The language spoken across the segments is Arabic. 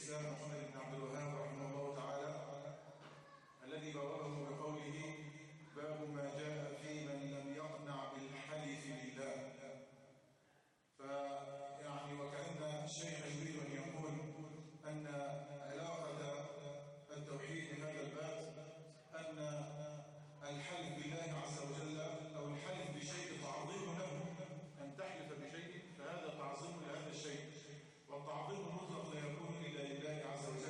الإسلام محمد بن عبد الوهاب رحمه الله تعالى، الذي بوابه بقوله: باب ما جاء في من لم يقنع بالحلف بالله. فيعني وكأن الشيخ يريد أن يقول أن علاقة التوحيد بهذا الباب أن الحلف بالله عز وجل أو الحلف بشيء تعظيم له، أن تحلف بشيء فهذا تعظيم لهذا الشيء، والتعظيم المطلق لا يكون إلا لله عز وجل.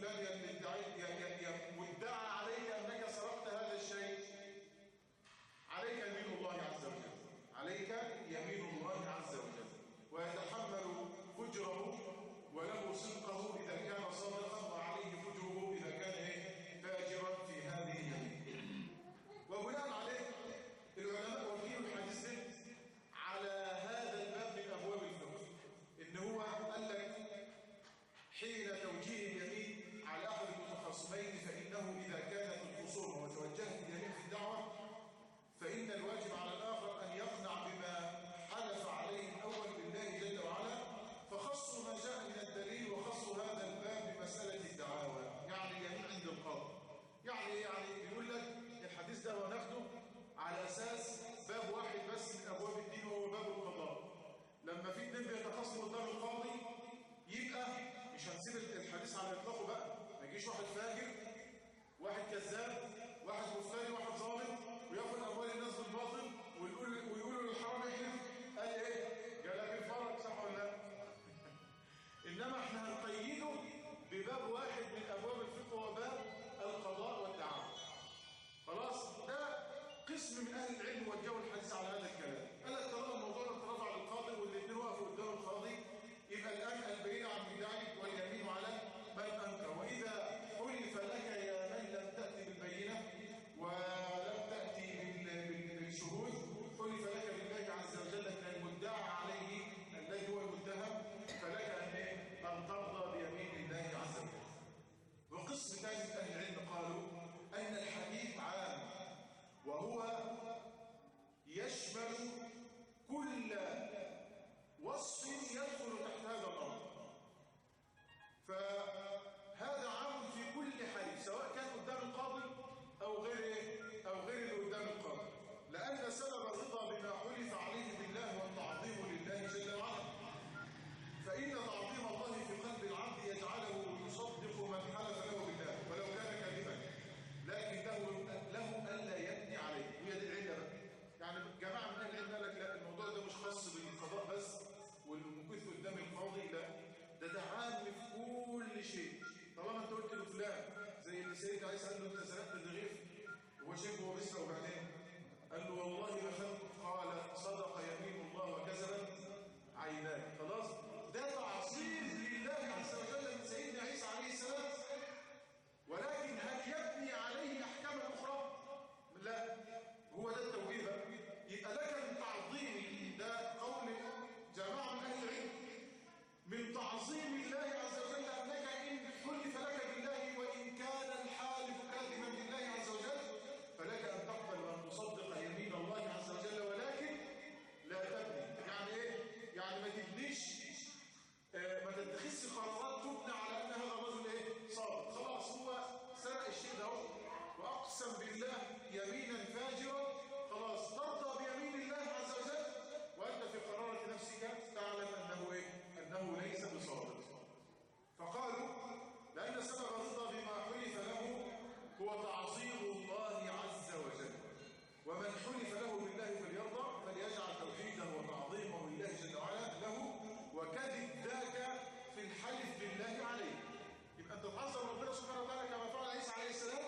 فلان يا مدعى عليك أنك سرقت هذا الشيء، عليك يمين الله عز وجل، عليك يمين الله عز وجل، ويتحمل فجره وله صدقه إذا كان صادقا، وعليه فجره إذا كان فاجرا في هذه اليمين. وبناء عليه العلماء وكيل الحديث على هذا الباب من أبواب الفقه، إن هو قال لك حين توجيه اليمين على أحد المتخاصمين فإنه إذا كانت الخصومة وتوجهت اليمين في الدعوة فإن الواجب على الآخر أن يقنع بما حلف عليه الأول بالله جل وعلا، فخصوا ما جاء من الدليل وخصوا هذا الباب بمسألة الدعاوى، يعني اليمين عند القاضي. يعني بيقول لك الحديث ده وناخده على أساس باب واحد بس من أبواب الدين وهو باب القضاء. لما في اتنين بيتخاصموا قدام القاضي يبقى مش هنسيب الحديث على إطلاقه بقى، ما يجيش واحد فاجر، واحد كذاب، واحد مفتري، واحد ظالم، وياخد أموال الناس بالباطل ويقولوا للحرام احلف، قال إيه؟ جالك الفرج، صح ولا لا؟ إنما إحنا هنقيده بباب واحد من أبواب الفقه وهو باب القضاء والدعوى. خلاص؟ ده قسم من أهل العلم وجهوا الحديث على هذا الكلام. قال لك طالما الموضوع اترفع للقاضي والاثنين وقفوا قدام القاضي يبقى الآن البينة عن بدعك واليمين على من أنكر. وإذا حلف لك يا من لم تأتي بالبينة ولم تأتي بالشهود، حلف لك بالله عز وجل أن المدعى عليه الذي هو المتهم، فلك أن ترضى بيمين الله عز وجل. وقسم ثاني من أهل العلم قالوا أن الحديث عام وهو يشمل كل وصف يدخل تحت هذا الأمر، فهذا عام في كل حال سواء كان قدام القاضي أو غير اللي قدام القاضي، لأن سبب الرضا بما حلف عليه بالله والتعظيم لله جل وعلا، فإن تعظيم الله في قلب العبد يجعله يصدق من حلف له بالله ولو كان كاذبا، لكن له ألا يبني عليه. وهي دي العلة بقى. يعني جماعة من أهل العلم قال لك لا، الموضوع ده مش خاص بالقضاء بس والمكث قدام القاضي، لا، ده عام في كل شيء. طالما انت قلت لفلان زي اللي سيدنا عيسى قال له انت سرقت الرغيف وهو شايفه هو بيسرق، وبعدين قال له والله ما خلق، قال صدق يمين الله وكذبت عيناه. خلاص، ده تعظيم لله عز وجل من سيدنا عيسى عليه السلام، ولكن هل يبني عليه احكام اخرى؟ لا، هو ده التوجيه بقى. يبقى لك من تعظيم، ده قول جماعه من اهل العلم، من تعظيم الله عز وجل انك ان حلف لك بالله وان كان الحالف كاذبا بالله عز وجل فلك ان تقبل وان تصدق يمين الله عز وجل، ولكن لا تبني. يعني ايه؟ يعني ما تبنيش، ما تتخذش قرارات تبنى على ان هذا الرجل صادق. خلاص، هو سرق الشيء ده واقسم بالله يمينا فاجرا، خلاص ترضى بيمين الله عز وجل وانت في قرارة نفسك تعلم انه ليس بصادق. فقالوا لان سبب الرضا بما حلف له هو تعظيم الله عز وجل، ومن حلف له بالله فليرضى، فليجعل توحيده وتعظيمه لله جل وعلا له، وكذب ذاك في الحلف بالله عليه. يبقى انت تعظم ربنا سبحانه وتعالى كما فعل عيسى عليه السلام،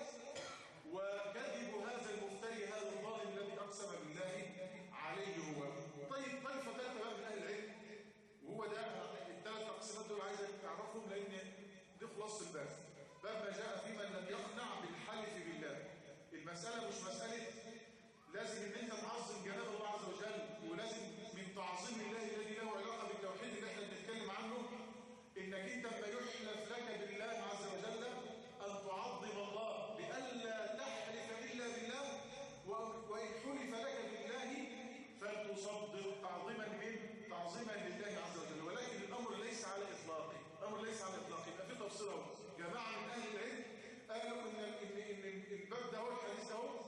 وكذب هذا المفتري هذا الظالم الذي اقسم بالله عليه هو. طيب، طائفه ثالثه بقى من اهل العلم، وهو ده الثلاث اقسامات دول عايزك تعرفهم، لان دي خلاصه الباب. باب ما جاء في من لم يقنع بالحلف بالله. المساله مش مساله لازم ان انت تعظم جلال الله عز وجل، ولازم من تعظيم الله الذي له علاقه بالتوحيد اللي احنا بنتكلم عنه انك انت لما يحلف لك بالله عز وجل ان تعظم الله بألا تحلف الا بالله، وان حلف لك بالله فلتصدق تعظيما لله عز وجل. ولكن الامر ليس على اطلاقه، يبقى في تفصيل اهو. جماعه من اهل العلم قالوا ان الباب ده هو الحديث ده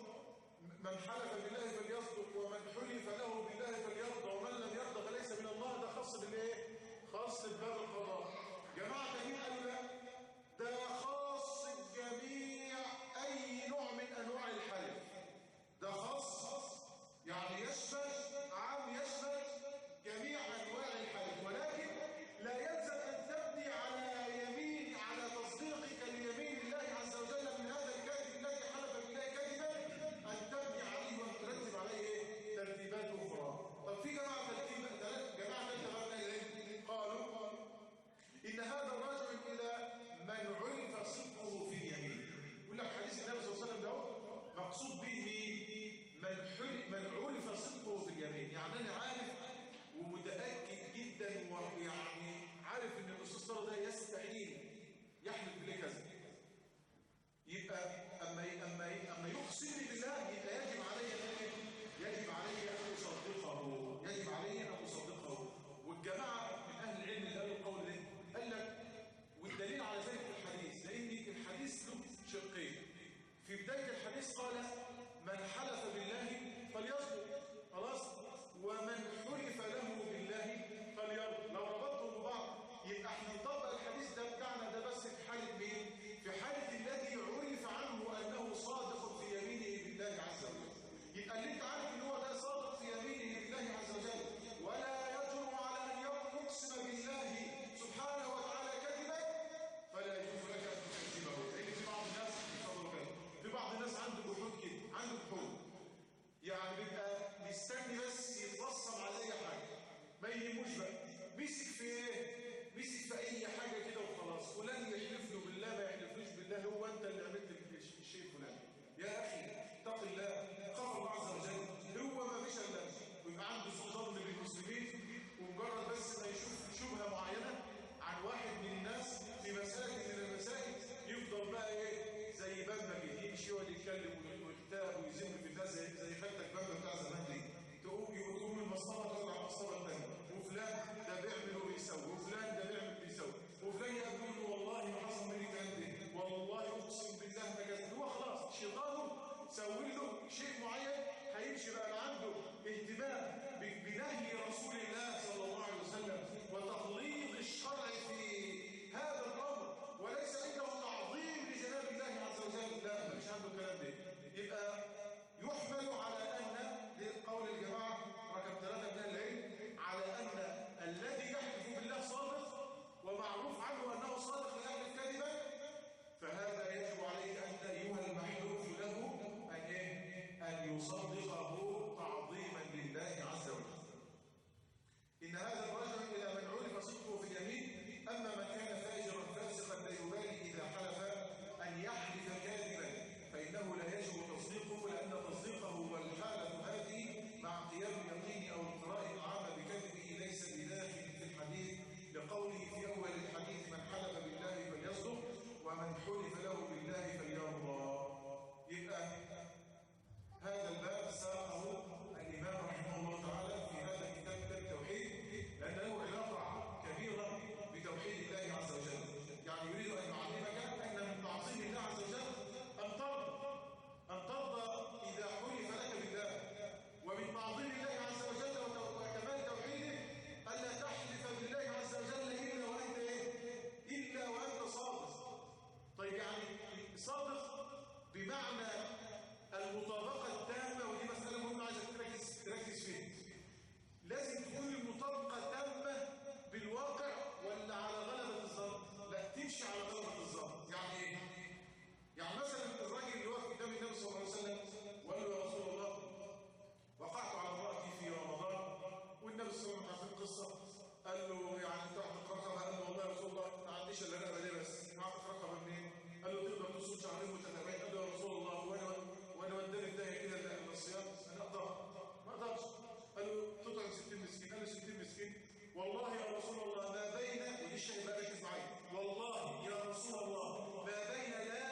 صادق بمعنى المطابقة التامة، ودي مسألة مهمة عايزك تركز فيها. لازم تكون المطابقة تامة بالواقع ولا على غلبة الظن؟ لا، تمشي على غلبة الظن. يعني ايه؟ يعني مثلا الراجل اللي واقف قدام النبي صلى الله عليه وسلم وقال له: يا رسول الله، وقعت على امرأتي في رمضان. والنبي صلى الله عليه وسلم عارفين القصة، قال له: يعني انت واحد رقبة؟ قال له: والله يا رسول الله ما عنديش الا رقبة دي بس. معك رقبة منين؟ قال له: تقدر تصوم شهرين متتابعين. قال له: يا رسول الله وانا وداني في داهية كده الصيام، انا ما اقدرش. قال له: تطعم 60 مسكين. قال له: 60 مسكين؟ والله يا رسول الله ما بين، ودي الشيء بقى ركز معايا، والله يا رسول الله ما بين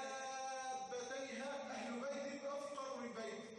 لابتيها اهل بيت افقر من بيت.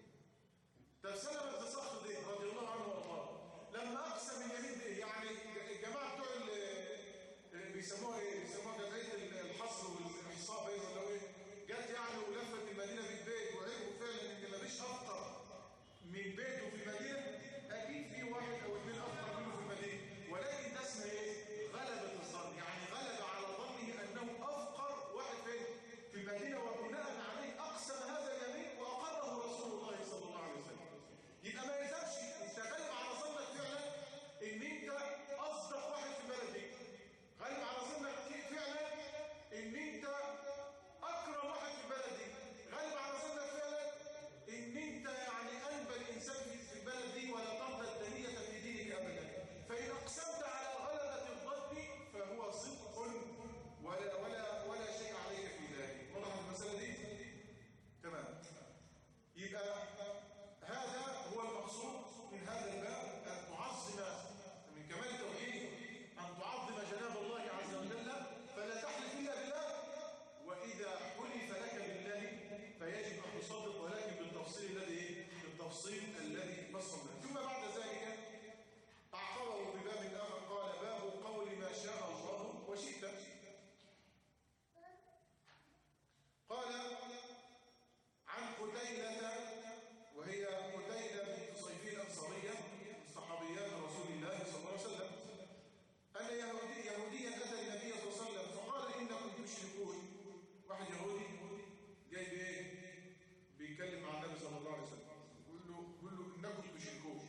ده سلمة بن صخر دي رضي الله عنه وارضاه لما اقسم اليمين دي، يعني الجماعه بتوع بيسموها ايه؟ بيسموها جمعيه الحصر والاحصاء باين ولا ايه؟ جت يعني ولفت المدينه بالبيت وعرفوا فعلا ان مفيش افقر من بيته في المدينه. اكيد في واحد او اثنين افقر منه في المدينه، ولكن ده اسمه ايه؟ غلبه الظن. يعني غلب على ظنه انه افقر واحد فين؟ في المدينه، وبناء عليه اقسم هذا اليمين واقره رسول الله صلى الله عليه وسلم. يبقى ما يلزمش انت غالب على ظنك فعلا ان انت اصدق واحد في البلد دي، غالب على ظنك فعلا ان انت اكرم واحد في البلد دي، غالب على ظنك فعلا ان انت يعني انبى الانسان في البلد دي، ولا ترضى الدنيه في دينك ابدا. فان اقسمت على غلبه الظن فهو صدق ولا شيء عليك في ذلك. واضح المساله دي؟ تمام. يبقى هذا هو المقصود من هذا الباب، أن تعظم من كمال التوحيد أن تعظم جناب الله عز وجل، فلا تحلف إلا بالله، وإذا حلف لك بالله فيجب أن تصدق، ولكن بالتفصيل الذي فصل له. ثم بعد ذلك أعقبه بباب آخر قال: باب قول ما شاء الله وشئت. قال: عن قتيلة، وهي قتيلة بنت صيفين الأنصارية صحابيات رسول الله صلى الله عليه وسلم، أن يهوديا أتى النبي صلى الله عليه وسلم فقال: إنكم تشركون. واحد يهودي جاي بإيه؟ بيتكلم مع النبي صلى الله عليه وسلم، بيقول له إنكم تشركون.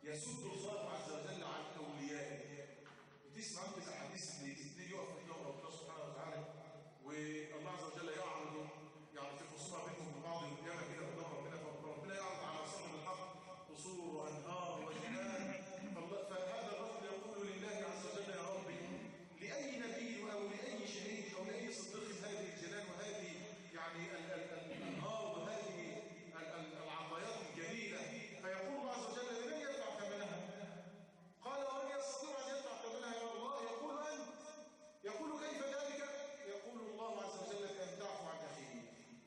يسد الله عز وجل عن اوليائه. بتسمع انت الاحاديث اللي الاثنين يقف قدام ربنا سبحانه وتعالى والله عز وجل يعرض يعني في خصومه بينهم وبعض القيامه كده قدام ربنا، فربنا يعرض على صاحب الحق قصور وانهار وجنان. فهذا الرجل يقول لله عز وجل يا ربي لاي نبي او لاي شهيد او لاي صديق هذه الجنان وهذه يعني الانهار وهذه العطايات الجميله. فيقول الله عز وجل لمن يدفع ثمنها؟ قال ومن يستطيع ان يدفع ثمنها يا الله؟ يقول انت. يقول كيف ذلك؟ يقول الله عز وجل كان تعفو عن اخيه.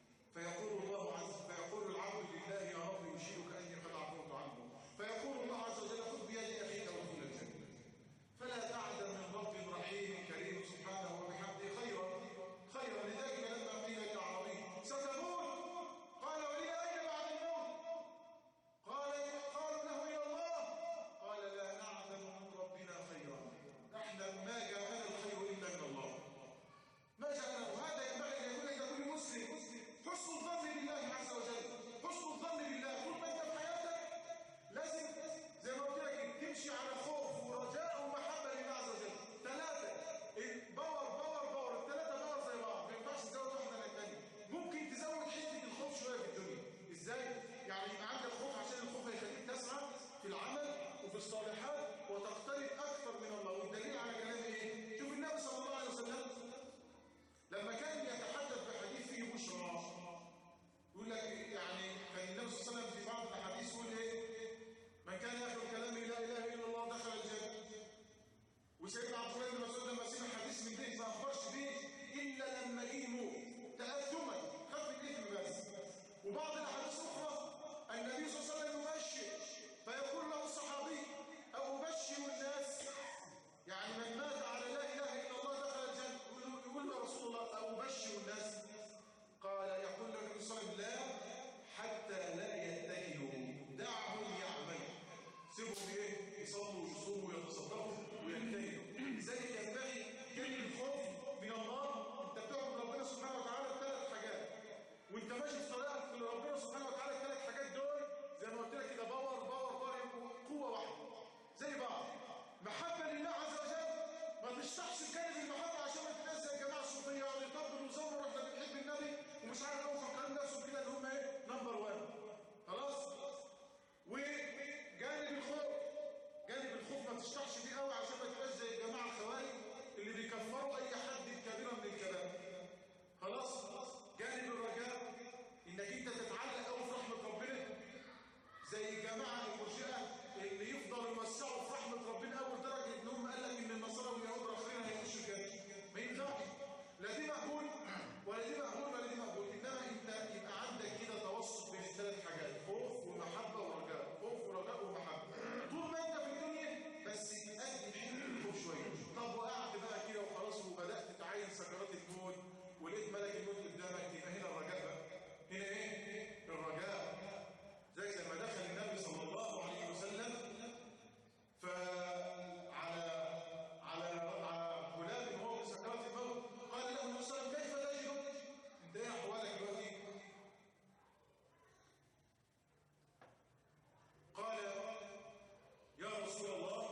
فيقول العبد لله يا رب يشيرك اني قد عفوت عنه. فيقول الله عز وجل خذ بيد اخيك ودخل الجنه. فلا تعدم من رب رحيم كريم سبحانه وبحمده خيرا. لذلك لما قيل للاعرابي ستموت قال ولي اين بعد الموت؟ قالوا له الى الله. قال لا نعلم من ربنا خيرا. احنا ما جاءنا الخير الا من الله. ما جاءنا. وهذا ينبغي ان يكون عند كل مسلم حسن الظن بالله عز وجل. حسن الظن بالله. طول ما انت في حياتك لازم زي ما قلت لك تمشي على خوف ورجاء ومحبه لله عز وجل. ثلاثه باور الثلاثه باور زي بعض. ما ينفعش تزود واحده عن الثانيه. ممكن تزود حته الخوف شويه في الدنيا. ازاي؟ يعني يبقى عندك خوف عشان الخوف هيخليك تسعى في العمل وفي الصالحات وتقترب اكثر من الله. والدليل على كلام ايه؟ شوف النبي صلى الله عليه وسلم لما كان يتحدث بحديث فيه بشرى يقول لك يعني كان النبي صلى الله عليه وسلم في بعض الاحاديث يقول ايه؟ من كان ياخذ كلامه لا اله الا الله دخل الجنه. وسيدنا عبد الله بن مسعود لما سمع حديث من ده ما اخبرش بيه الا لما جه يموت تاثما خف الاثم بس. وبعض الاحاديث الاخرى النبي صلى الله عليه وسلم يبشر فيقول له الصحابي او ابشر الناس يعني من مات على لا اله الا الله دخل الجنه. يقول له رسول الله او ابشر الناس؟ قال يقول له النبي صلى الله عليه وسلم لا حتى لا يتكلوا دعهم يعملوا. سيبهم ايه؟ يصلوا ويصوموا ويتصدقوا ويجتهدوا. لذلك ينبغي جلب الخوف من الله. انت بتعبد ربنا سبحانه وتعالى بثلاث حاجات وانت ماشي في طريقك لربنا سبحانه وتعالى. الثلاث حاجات دول زي ما قلت لك كده باور قوه واحده زي بعض. محبه لله عز وجل. ما تشطحش بجانب المحبه عشان ما تبقاش زي الجماعه الصوفيه يقعدوا يطبلوا ويزمروا احنا بنحب النبي ومش عارف ايه وفاكرين نفسهم كده اللي هم ايه؟ نمبر 1. خلاص؟ وجانب الخوف ما تشطحش فيه قوي عشان ما تبقاش زي الجماعه الخوارج اللي بيكفروا اي حد كبيره من الكبائر. خلاص؟ جانب الرجاء انك انت تتعلق قوي في رحمه ربنا زي الجماعه المرجئه اللي يفضلوا يوسعوا في رحمه ربنا اول درجه انهم قال لك ان النصارى واليهود الاخرين هيخشوا الجنه. ما ينفعش. لا دي مقبول ولا دي مقبول ولا دي مقبول. انما انت يبقى عندك كده توسط بين الثلاث حاجات خوف ومحبه ورجاء. خوف ورجاء ومحبه. طول ما انت في الدنيا بس تأدي حته الخوف شويه. طب وقعت بقى كده وخلاص وبدات تعاين سكرات الموت ولقيت ملك الموت قدامك يبقى هنا الرجاء بقى. هنا ايه؟ الرجاء. زي لما دخل النبي صلى الله عليه وسلم فعلى غلام وهو في سكرات الموت قال له النبي صلى الله عليه وسلم كيف تجد؟ انت ايه احوالك دلوقتي؟ قال يا رسول الله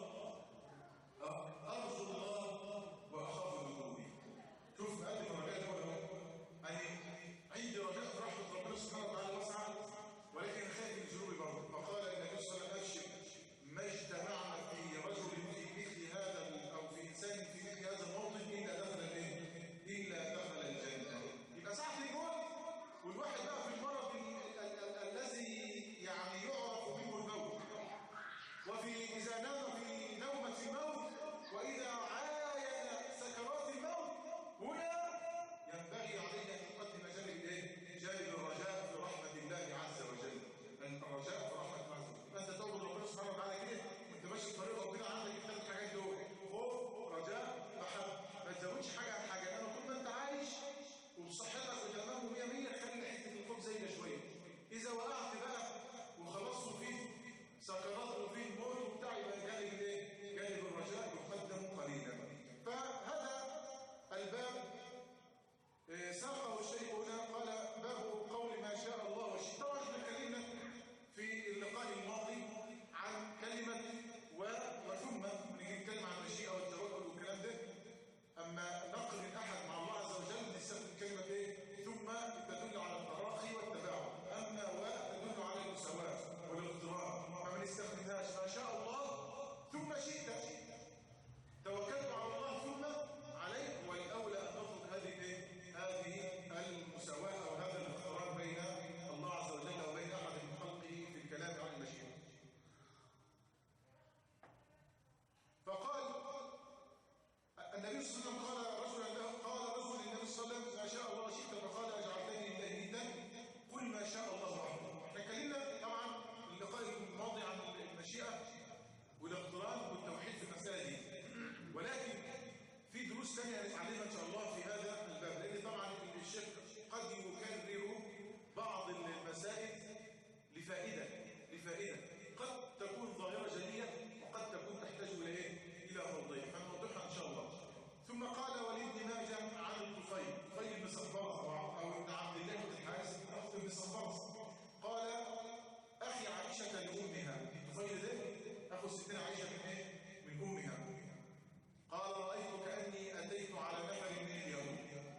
ارجو الله واخاف ذنوبي. شوف قد الرجاء ده يعني عندي رجاء في رحمه ربنا سبحانه وتعالى واسعه ولكن خايف من ذنوبي برضه. فقال النبي صلى الله عليه وسلم ما اجتمعنا في رجل في مثل هذا او في انسان في مثل هذا الموطن الا دخل الجنه. يبقى ساعه الموت والواحد بقى في المرض الذي يعني يعرف منه الموت اذا نام في نومه الموت واذا عاين سكرات الموت هنا ينبغي عليه ان يقدم جانب الرجاء في رحمه الله عز وجل. الرجاء في رحمه الله عز وجل. انت تعبد ربنا سبحانه وتعالى كده وانت ماشي في طريق ربنا عندك الثلاث حاجات دول خوف رجاء محبه. ما تزودش حاجه عن حاجه. انا طول ما انت عايش وبصحتك وتمام و100 خلي حته الخوف زايده شويه. اذا وقعت بقى وخلاص وفيه سكرات وفيه موت وبتاع يبقى جانب الرجاء يقدم قليلا. النبي صلى الله عليه وسلم قال رجل للنبي صلى الله عليه وسلم: ما شاء الله شئت، فقال: اجعلتني لله ندا؟ قل ما شاء الله وحده. احنا اتكلمنا طبعا اللقاء الماضي عن المشيئه والاقتران والتوحيد في المساله دي، ولكن في دروس ثانيه هنتعلمها ان شاء الله في هذا الباب، لان طبعا الشيخ قد يكرر بعض المسائل لفائده قد تكون ظاهره جليه وقد تكون تحتاج الى توضيح، فنوضحها ان شاء الله. ثم قال: ولابن ماجه عن الطفيل بن صبرة او ابن عبد الله بن الحارث بن صبرة قال: اخي عائشه لامها. الطفيل ده اخو ستنا عائشه من امها. قال: رايت كاني اتيت على نفر من اليهود.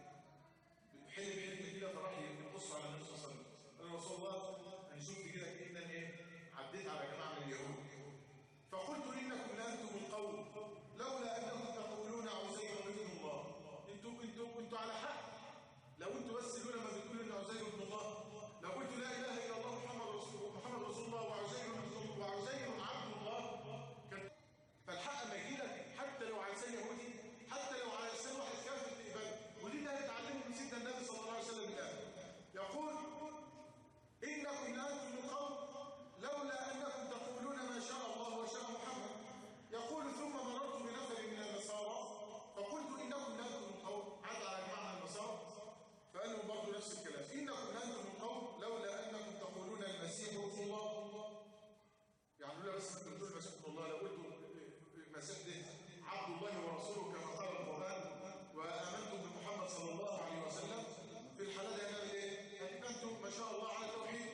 حلم كده فراح يبص على النبي صلى الله عليه وسلم. قال: يا رسول الله انا شفت كده كأن عديت على جماعه من اليهود، فقلت: انكم لانتم القوم لولا انكم تقولون عزير ابن الله. انتوا على حق، لو انتوا بس لولا ما بتقولوا ان عزير ابن الله لو قلت لا اله الا الله محمد رسول الله وعزير عبد الله. فالحق ما يجي لك حتى لو على لسان يهودي، حتى لو على لسان واحد كافر تقبله. ودي اللي هنتعلمه من سيدنا النبي صلى الله عليه وسلم الان. يقول: انكم لانتم القوم لولا انكم تقولون ما شاء الله وشاء محمد. يقول: ثم مررت بنفر من النصارى فقلت: انكم لانتم القوم. عاد على جماعه النصارى فقال لهم برضه نفس الكلام: انكم لانتم القوم لولا انكم تقولون المسيح ابن الله. يعني لولا بس انتم تقولوا المسيح ابن الله، لو قلتوا المسيح ده عبد الله ورسوله كما قال القران وامنتم بمحمد صلى الله عليه وسلم، في الحاله دي هنعمل ايه؟ هتبقى انتم ما شاء الله على توحيد.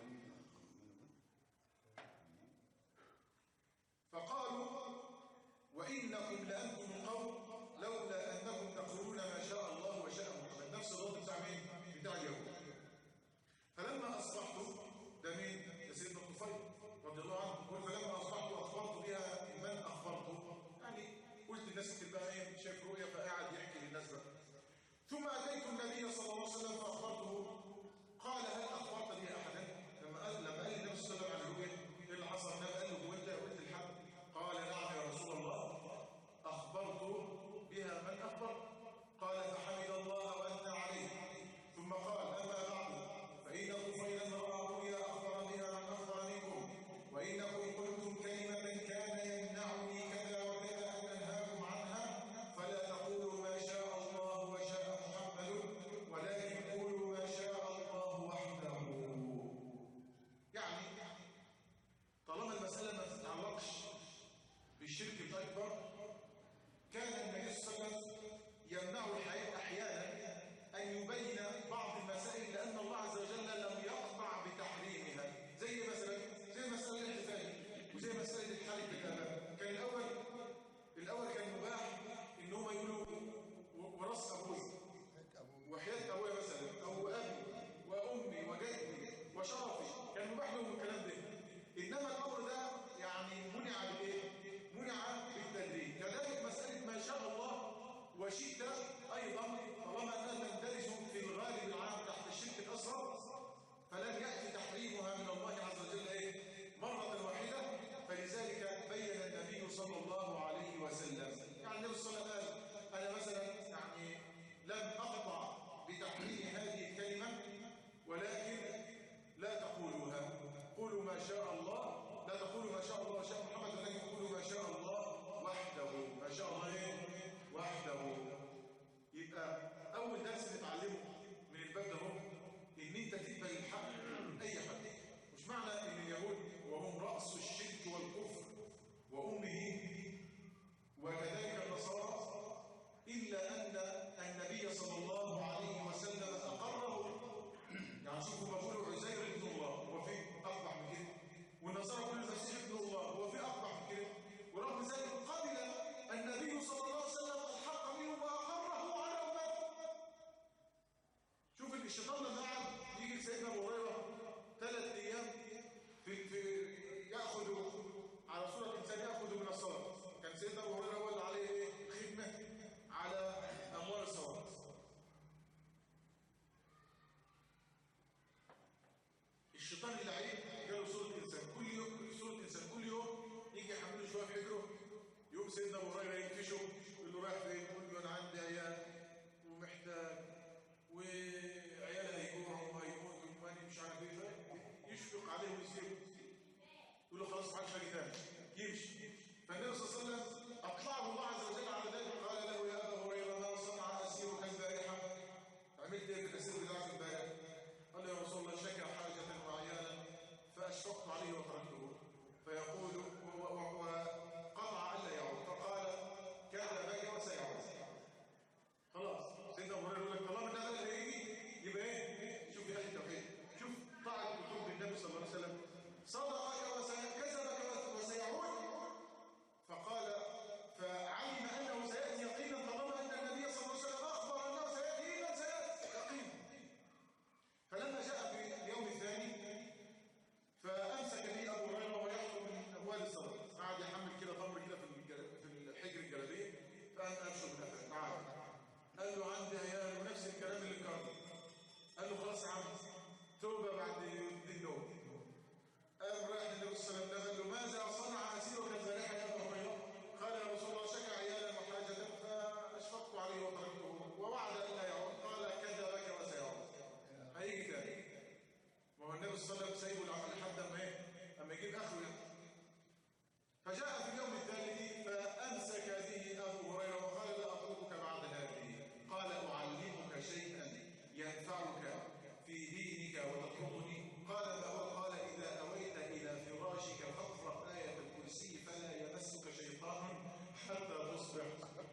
فقالوا: وانكم لانتم القوم لولا انكم تقولون ما شاء الله وشاء محمد. نفس الرد بتاع مين؟ بتاع اليهود. فلما اصبحت، ده مين؟ ده سيدنا الطفيل رضي الله عنه. يقول: فلما اصبحت اخبرت بها من اخبرته، يعني قلت الناس تبقى شايف رؤيا فقاعد يحكي للناس بقى. ثم اتيت النبي صلى الله عليه وسلم فاخبرته. قال: هل اخبرت بها احدا؟ لما قال النبي صلى الله عليه وسلم عن الرؤيا ايه اللي حصل؟ النبي قال له: وانت قلت الحق؟ قال: نعم يا رسول الله، اخبرت بها من اخبر. قال: فحمد الله واثنى عليه. ثم قال: اما بعد فان طفيلا راى رؤيا اخبر بها من اخبر منكم، وانكم قلتم كلمه كان يمنعني كذا وكذا ان انهاكم عنها، فلا تقولوا ما شاء الله وشاء محمد ولكن قولوا ما شاء الله وحده. يعني طالما المساله ما تتعلقش بالشرك الاكبر، كان النبي صلى الله عليه وسلم يمنع احيانا ان يبين بعض المسائل لان الله عز وجل لم يقطع بتحريمها، زي مساله الاحتفال وزي مساله الحلف بالاباء. كان الاول كان مباح ان هم يقولوا وراس ابوي وحياه ابويا مثلا، او ابي وامي وجدي وشرفي، كان مباح لهم الكلام ده. انما الامر ده يعني منع بالايه؟ منع بالتدريج. كذلك مساله ما شاء الله وشئت ايضا طالما انها تندرج في الغالب العام تحت الشرك الاصغر، فلن ياتي تحريمها من الله عز وجل مره واحده. فلذلك بين النبي صلى الله عليه وسلم، يعني النبي صلى الله عليه وسلم قال: انا مثلا يعني لم اقطع بتحريم هذه الكلمه، ولكن لا تقولوها، قولوا ما شاء الله، لا تقولوا ما شاء الله وشاء محمد، ولكن قولوا ما شاء الله وحده. ما شاء الله وحده. يبقى اول درس نتعلمه من الباب ده هو ان انت تقبل الحق من اي حد. مش معنى ان اليهود وهم راس الشرك والكفر وامه وكذلك النصارى الا ان النبي صلى الله عليه وسلم اقره. يعني شوفوا ما بيقولوا عزير ابن الله، هو في اقبح من كده؟ والنصارى يقولوا المسيح ابن الله، هو في اقبح من كده؟ ورغم ذلك قبل النبي صلى الله عليه وسلم الحق منه واقره على امته. شوف الشيطان لما قعد يجي لسيدنا ابو هريره 3 ايام في ياخذ على صوره انسان ياخذ من الصلاه. كان سيدنا ابو هريره هو اللي عليه خدمه على اموال الصلاه. الشيطان اللي عليه جاله صوره انسان كل يوم يجي يحمله شويه في حجره. يقوم سيدنا ابو هريره ينفشه يقول له: له رايح فين؟ يقول له انا عندي عيال ومحتاج وعيالي هيجوعوا وهيموتوا وانا مش عارف ايه، يشفق عليه ويسيبه، يقول له خلاص ما عادش هاجي تاني، يمشي. فالنبي صلى الله عليه وسلم اطلعه الله عز وجل على ذلك، قال له يا ابا هريره ما صنع اسيرك البارحه؟ عملت ايه في الاسير بتاعك امبارح؟ قال له يا رسول الله شكى حاجه وعيانا فاشفقت عليه وتركته، فيقول وقطع الا يعود، فقال كذبك وسيعود. خلاص سيدنا ابو هريره يقول لك طالما ده اللي هيجي يبقى ايه؟ شوف يا اخي التوحيد، شوف طاعه وحب النبي صلى الله عليه وسلم. صدقك كذبك وسيعود، فقال فعلم انه سياتي يقينا طالما ان النبي صلى الله عليه وسلم اخبر انه سياتي اذا سياتي يقينا. فلما جاء في اليوم الثاني فامسك به ابو هريره وهو يخرج من ابواب الصدقه، قعد يحمل كده تمر كده في الحجر الجلابيه، فقام ابشر بالنفس تعال. قال له عندي عيال ونفس الكلام اللي كان. قال له خلاص يا عم توبه بعد النوم. قام رايح للنبي صلى الله عليه وسلم قال له ماذا صنع اسيرك البارحه يا ابا هريره؟ قال يا رسول الله شكى عيالا وحاجه فاشفقت عليه وتركته ووعد ان لا يعود، قال كذبك وسيعود، هيجي تاني. ما هو النبي صلى الله عليه وسلم سايبه العمل لحد اما ايه؟ اما يجيب اخره يعني. فجاء في اليوم الثالث فامسك به ابو هريره وقال لا اتركك بعد هذه، قال اعلمك شيئا ينفعك في دينك وتطلبني؟ قال ما هو؟ قال اذا اويت الى فراشك فاقرا ايه الكرسي فلا يمسك شيطان حتى تصبح.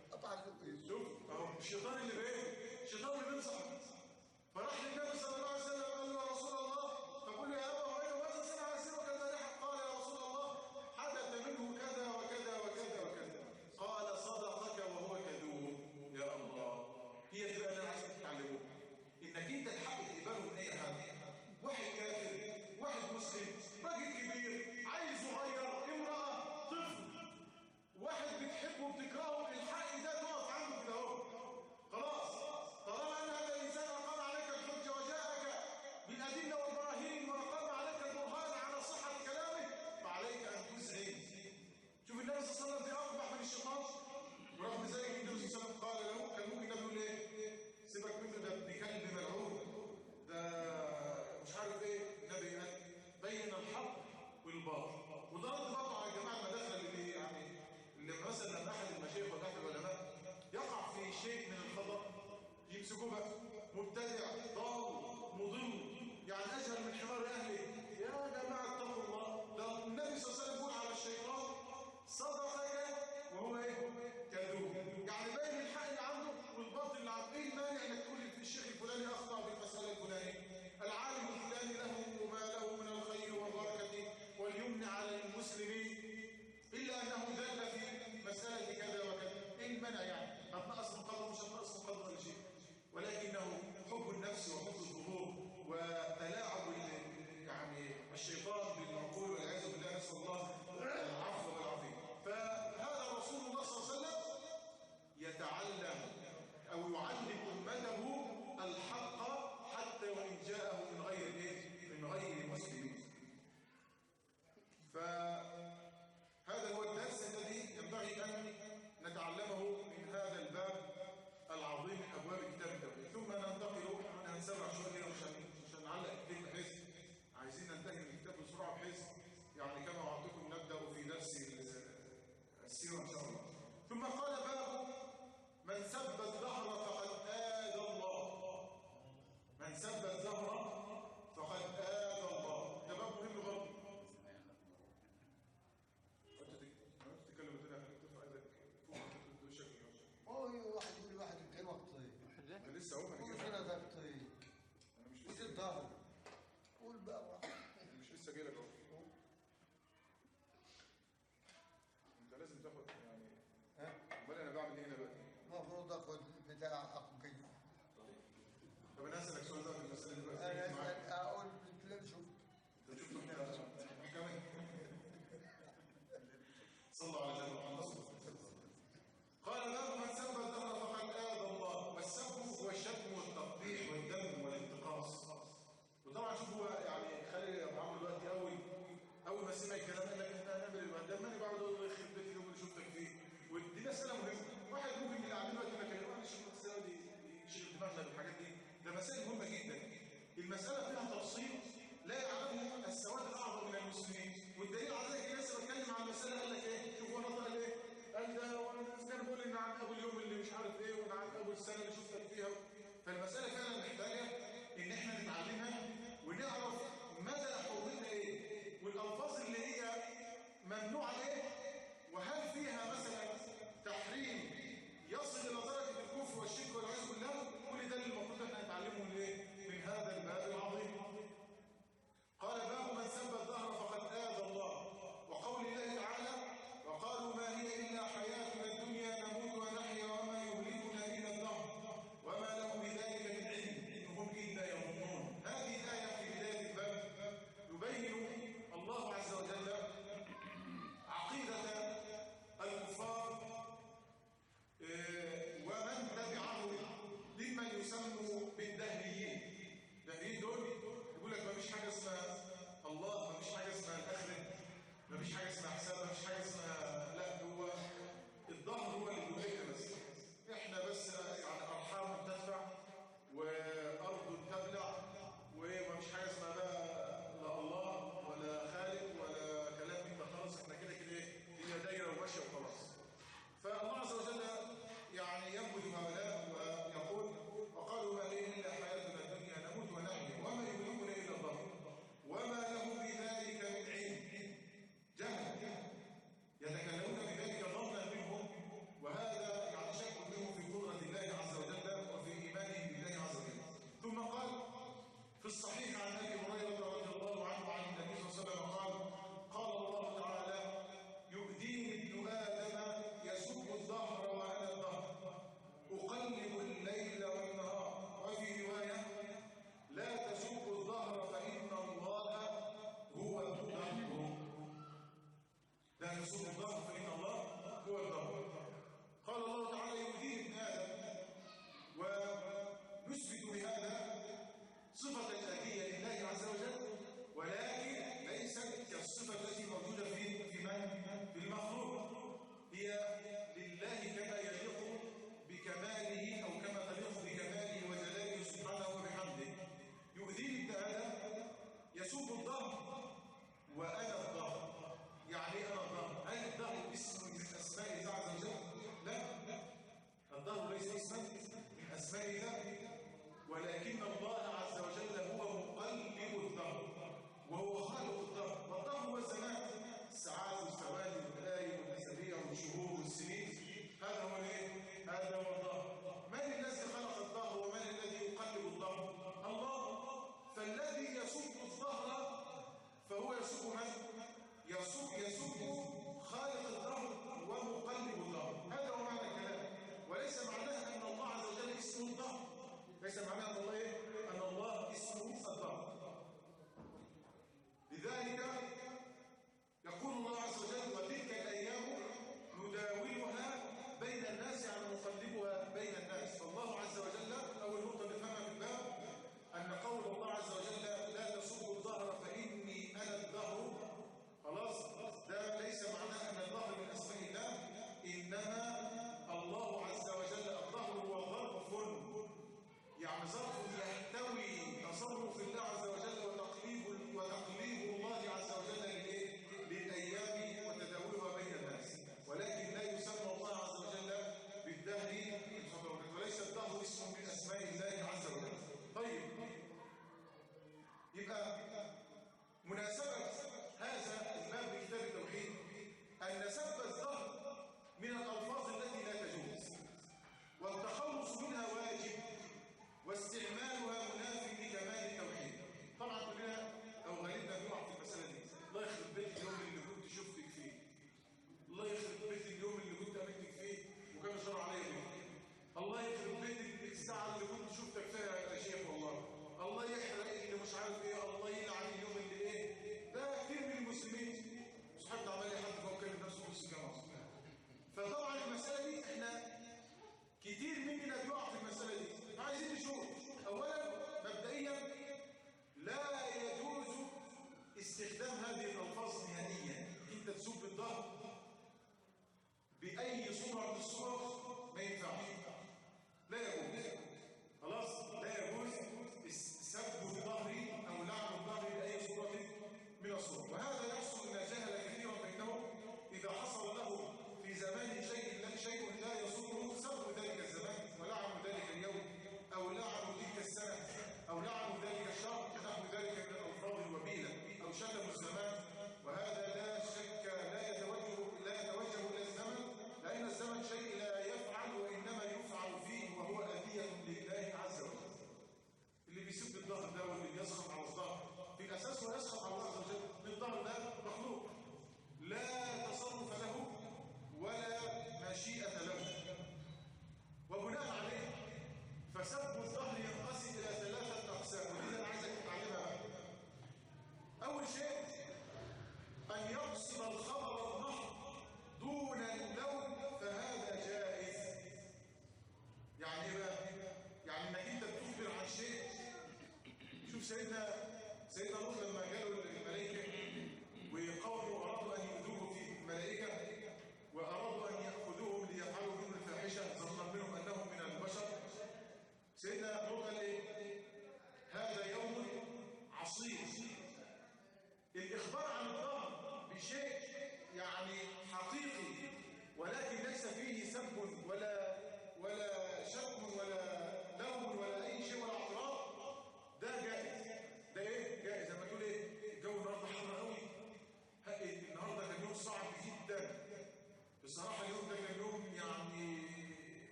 شوف اهو الشيطان اللي بايه؟ الشيطان اللي بينصح. فراح للنبي صلى الله عليه وسلم قال له يا رسول الله، فقل يا ابا هريره ماذا صنع اسيرك البارحه؟ قال يا رسول الله حدث منه كذا وكذا وكذا وكذا. قال صدقك وهو كذوب. يا الله، هي تبقى انا عايزك تتعلموها، انك انت تحقق ايمانه من اي حد، واحد كافر، واحد مسلم، راجل كبير، عيل صغير، امراه، طفل، واحد بتحبه وبتكرهه، الحق ده تقف عنده كده اهو. خلاص طالما ان هذا الانسان اقام عليك الحجه وجاءك بالادله والبراهين واقام عليك البرهان على صحه كلامه، فعليك ان تسعد. شوف النبي صلى الله عليه وسلم في اقبح من الشيطان، ورغم ذلك النبي صلى الله عليه وسلم قال له، كان ممكن النبي يقول ايه؟ سيبك منه ده ابن كلب ملعون، ده مش عارف ايه. النبي قال بين الحق والباطل، وده رد برضه على الجماعه المداخله اللي يعني اللي مثلا لما احد المشايخ ولا احد العلماء يقع في شيء من الخطا يمسكوه بقى مبتدع ضال مضل، يعني اجهل من حمار اهله. يا جماعه اتقوا الله، ده النبي صلى الله عليه وسلم يقول على الشيطان صدقك وهو ايه؟ كذوب، يعني باين الحق اللي عنده والباطل اللي عنده. ايه المانع انك تقول الشيخ الفلاني اخطا في المساله الفلانيه، العالم الفلاني له ما له من الخير والبركه واليمن على المسلمين، الا انه ذل في مساله كذا وكذا. ايه المانع يعني؟ هتنقص من قدره مش هتنقص من قدره ولا شيء، ولكنه حب النفس وحب الظهور وتلاعب يعني الشيطان بالعقول والعياذ بالله، نسال الله العفو والعافيه. فهذا رسول الله صلى الله عليه وسلم يتعلم او يعلم امته الحق حتى وان جاءه من غير ايه؟ من غير المسلمين. فهذا هو الدرس الذي ينبغي ان نتعلمه من هذا الباب العظيم من ابواب كتاب التوحيد. ثم ننتقل، احنا هنسرع شويه عشان نعلق كتير، بحيث عايزين ننتهي من الكتاب بسرعه، بحيث يعني كما وعدتكم نبدا في درس السيره ان شاء الله. ثم قال باب من سب الدهر فقد آذى الله. من سب الدهر فقد آذى الله، ده باب مهم برضه. انت تتكلم كده ترفع ايدك فوق وشك. واحد يقول لي واحد كلمه طيب انا لسه اهو انا ده طيب انا مش لسه الظهر قول بقى مش لسه جاي لك اهو. انت لازم تاخد يعني امال انا بعمل ايه هنا بقى؟ المفروض اخد بتاع اخو كده. طب انا هسألك سؤال بقى في المسألة دلوقتي. انا اقول بتلاقي شفت كمان صلوا على النبي محمد. قال باب من سب الدهر فقد آذى الله. والسب هو الشتم والتقبيح والذم والانتقاص. وطبعا شوفوا يعني خلي ابو عمرو دلوقتي اول ما سمع الكلام قال لك احنا هنعمل ايه؟ لما انا بقعد اقول له يخرب بيت اليوم اللي شفتك فيه، ودي مسألة مهمة. واحد ممكن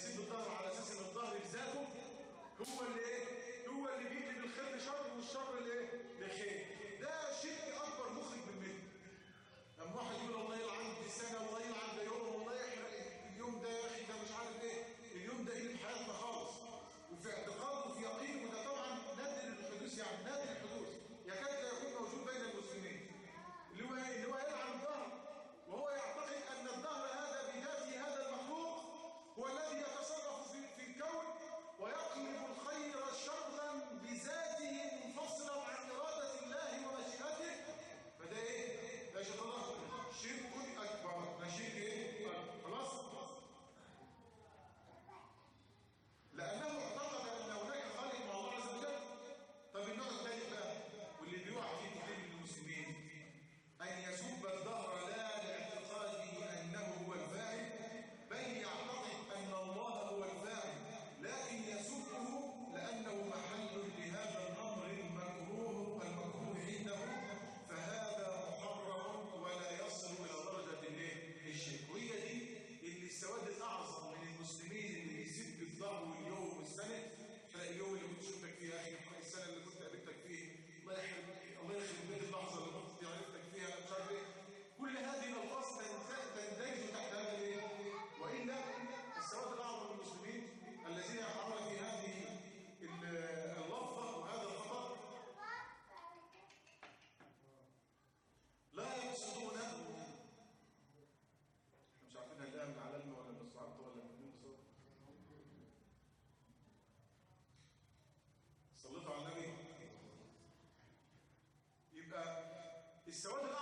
يسيب الظهر على اساس ان الظهر بذاته هو اللي ايه؟ هو اللي بيجلب الخير لشر والشر لايه؟ لخير. ده شرك اكبر مخرج من المله. لما واحد يقول والله يلعن دي سنه والله يلعن ده يوم والله يحرق اليوم ده يا اخي ده مش عارف ايه، اليوم ده قلب حياتنا خالص. وفي اعتقاد وفي يقين، وده طبعا نادر الحدوث، يعني نادر الحدوث يكاد لا يكون موجود بين المسلمين. اللي هو يلعن الظهر وهو يعتقد ان الظهر هذا بذاته هذا المخلوق هو الذي يتصرف في الكون ويقلب الخير شرا بذاته منفصلا عن اراده الله ومشيئته. فده ايه؟ ده شيطان شرك اكبر. ده شرك ايه؟ خلاص؟ لانه اعتقد ان هناك خالق مع الله عز وجل. طب النوع الثاني بقى واللي بيقع فيه كثير من المسلمين ان يسب الدهر لا لاعتقاده انه هو الفاعل، بل يعتقد ان الله هو الفاعل، لكن يسبه لانه محل لهذا الامر المكروه عنده، فهذا محرم ولا يصل الى درجه الشرك. وهي دي اللي السواد الاعظم من المسلمين اللي بيسب الظهر واليوم والسنه. تلاقي اليوم اللي كنت شفتك فيه يا اخي، السنه اللي كنت قابلتك فيه، الله يخرب بيت اللحظه اللي كنت عرفتك فيها، مش عارف ايه. كل هذه الالفاظ تندرج تحت هذا الايه؟ والا السواد الاعظم من المسلمين الذين يقعون في هذه اللفظه وهذا الخطا لا يقصدون، مش عارفين هنلاقيها من علمنا ولا من الصعبط ولا من الصوت. صليتوا على النبي. يبقى السواد